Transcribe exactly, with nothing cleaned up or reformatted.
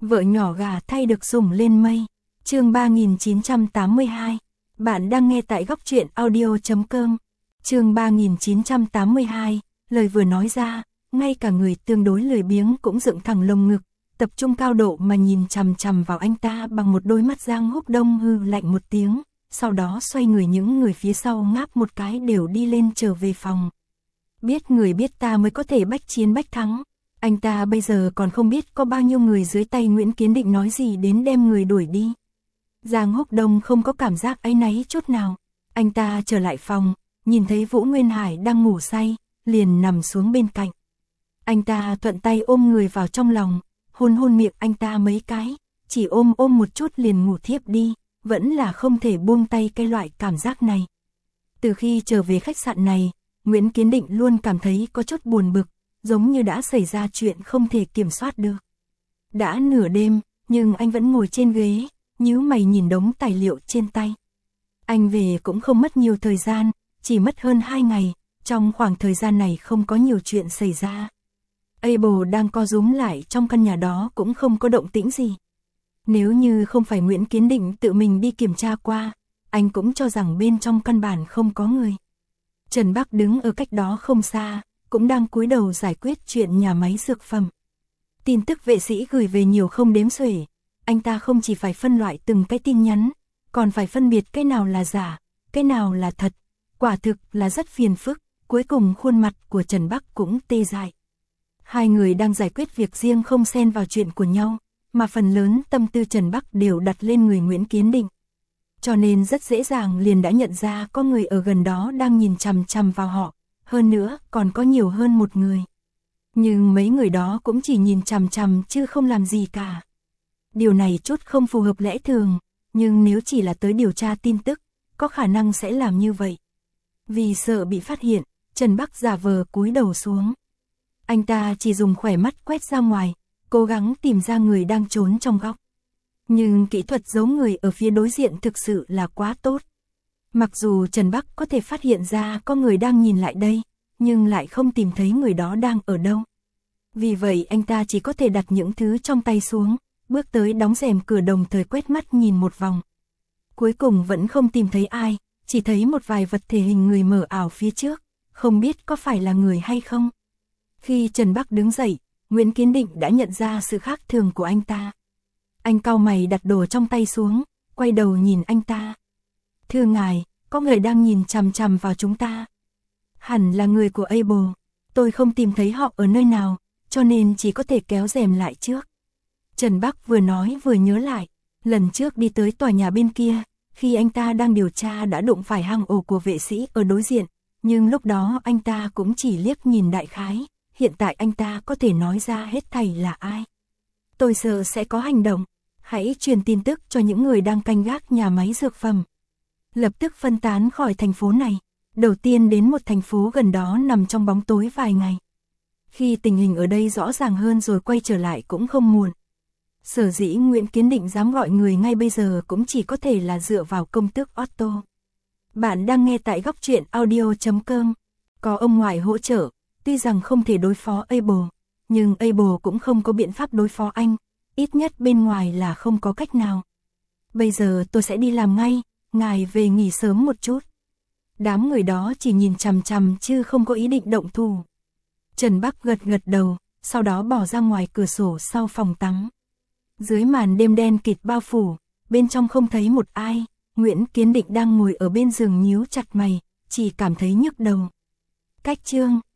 Vợ nhỏ gà thay được sủng lên mây. Chương ba nghìn chín trăm tám mươi hai. Bạn đang nghe tại góc truyện audio chấm com. Chương ba nghìn chín trăm tám mươi hai. Lời vừa nói ra, ngay cả người tương đối lười biếng cũng dựng thẳng lồng ngực, tập trung cao độ mà nhìn chằm chằm vào anh ta bằng một đôi mắt Giang Húc Đông hư lạnh một tiếng, sau đó xoay người, những người phía sau ngáp một cái đều đi lên trở về phòng. Biết người biết ta mới có thể bách chiến bách thắng. Anh ta bây giờ còn không biết có bao nhiêu người dưới tay Nguyễn Kiến Định nói gì đến đem người đuổi đi. Giang Húc Đông không có cảm giác áy náy chút nào. Anh ta trở lại phòng, nhìn thấy Vũ Nguyên Hải đang ngủ say, liền nằm xuống bên cạnh. Anh ta thuận tay ôm người vào trong lòng, hôn hôn miệng anh ta mấy cái, chỉ ôm ôm một chút liền ngủ thiếp đi, vẫn là không thể buông tay cái loại cảm giác này. Từ khi trở về khách sạn này, Nguyễn Kiến Định luôn cảm thấy có chút buồn bực, giống như đã xảy ra chuyện không thể kiểm soát được. Đã nửa đêm, nhưng anh vẫn ngồi trên ghế, nhíu mày nhìn đống tài liệu trên tay. Anh về cũng không mất nhiều thời gian, chỉ mất hơn hai ngày, trong khoảng thời gian này không có nhiều chuyện xảy ra. Abel đang co rúm lại trong căn nhà đó cũng không có động tĩnh gì. Nếu như không phải Nguyễn Kiến Định tự mình đi kiểm tra qua, anh cũng cho rằng bên trong căn bản không có người. Trần Bắc đứng ở cách đó không xa, cũng đang cúi đầu giải quyết chuyện nhà máy dược phẩm. Tin tức vệ sĩ gửi về nhiều không đếm xuể, anh ta không chỉ phải phân loại từng cái tin nhắn, còn phải phân biệt cái nào là giả, cái nào là thật, quả thực là rất phiền phức, cuối cùng khuôn mặt của Trần Bắc cũng tê dại. Hai người đang giải quyết việc riêng không xen vào chuyện của nhau, mà phần lớn tâm tư Trần Bắc đều đặt lên người Nguyễn Kiến Định. Cho nên rất dễ dàng liền đã nhận ra có người ở gần đó đang nhìn chằm chằm vào họ, hơn nữa còn có nhiều hơn một người. Nhưng mấy người đó cũng chỉ nhìn chằm chằm chứ không làm gì cả. Điều này chút không phù hợp lẽ thường, nhưng nếu chỉ là tới điều tra tin tức, có khả năng sẽ làm như vậy. Vì sợ bị phát hiện, Trần Bắc giả vờ cúi đầu xuống. Anh ta chỉ dùng khỏe mắt quét ra ngoài, cố gắng tìm ra người đang trốn trong góc. Nhưng kỹ thuật giấu người ở phía đối diện thực sự là quá tốt. Mặc dù Trần Bắc có thể phát hiện ra có người đang nhìn lại đây, nhưng lại không tìm thấy người đó đang ở đâu. Vì vậy anh ta chỉ có thể đặt những thứ trong tay xuống, bước tới đóng rèm cửa, đồng thời quét mắt nhìn một vòng. Cuối cùng vẫn không tìm thấy ai, chỉ thấy một vài vật thể hình người mờ ảo phía trước, không biết có phải là người hay không. Khi Trần Bắc đứng dậy, Nguyễn Kiến Định đã nhận ra sự khác thường của anh ta. Anh cau mày đặt đồ trong tay xuống, quay đầu nhìn anh ta. Thưa ngài, có người đang nhìn chằm chằm vào chúng ta. Hẳn là người của Abel, tôi không tìm thấy họ ở nơi nào, cho nên chỉ có thể kéo rèm lại trước. Trần Bắc vừa nói vừa nhớ lại, lần trước đi tới tòa nhà bên kia, khi anh ta đang điều tra đã đụng phải hang ổ của vệ sĩ ở đối diện, nhưng lúc đó anh ta cũng chỉ liếc nhìn đại khái, hiện tại anh ta có thể nói ra hết thảy là ai. Tôi sợ sẽ có hành động, hãy truyền tin tức cho những người đang canh gác nhà máy dược phẩm. Lập tức phân tán khỏi thành phố này, đầu tiên đến một thành phố gần đó nằm trong bóng tối vài ngày. Khi tình hình ở đây rõ ràng hơn rồi quay trở lại cũng không muộn. Sở dĩ Nguyễn Kiến Định dám gọi người ngay bây giờ cũng chỉ có thể là dựa vào công tước Otto. Bạn đang nghe tại góc truyện audio chấm com. Có ông ngoại hỗ trợ, tuy rằng không thể đối phó Abel, nhưng Abel cũng không có biện pháp đối phó anh, ít nhất bên ngoài là không có cách nào. Bây giờ tôi sẽ đi làm ngay, ngài về nghỉ sớm một chút. Đám người đó chỉ nhìn chằm chằm chứ không có ý định động thủ. Trần Bắc gật gật đầu, sau đó bỏ ra ngoài cửa sổ sau phòng tắm. Dưới màn đêm đen kịt bao phủ, bên trong không thấy một ai, Nguyễn Kiến Định đang ngồi ở bên giường nhíu chặt mày, chỉ cảm thấy nhức đầu. Cách chương